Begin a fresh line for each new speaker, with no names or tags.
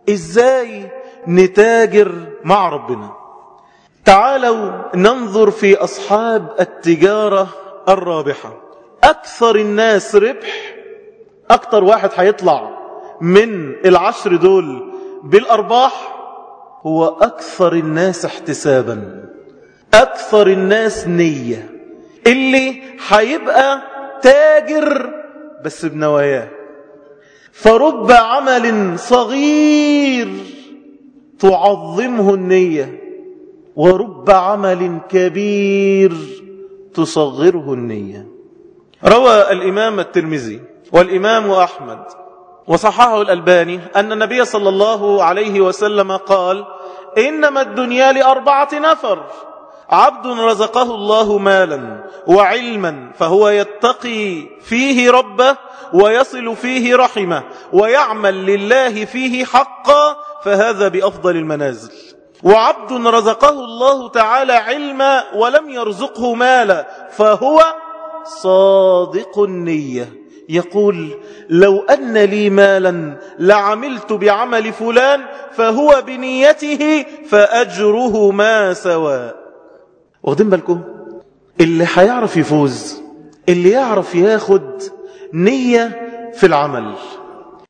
إزاي نتاجر مع ربنا؟ تعالوا ننظر في أصحاب التجارة الرابحة. أكثر الناس ربح، أكثر واحد هيطلع من 10 دول بالأرباح هو أكثر الناس احتسابا، أكثر الناس نية، اللي هيبقى تاجر بس بنواياه. فرب عمل صغير تعظمه النية، ورب عمل كبير تصغره النية. روى الإمام الترمذي والإمام أحمد وصححه الألباني أن النبي صلى الله عليه وسلم قال: إنما الدنيا ل4 نفر: عبد رزقه الله مالا وعلما فهو يتقي فيه ربه ويصل فيه رحمه ويعمل لله فيه حقا، فهذا بأفضل المنازل. وعبد رزقه الله تعالى علما ولم يرزقه مالا فهو صادق النية، يقول: لو أن لي مالا لعملت بعمل فلان فهو بنيته فأجره ما سواء. واخدين بالكم؟ اللي هيعرف يفوز اللي يعرف ياخد نية في العمل.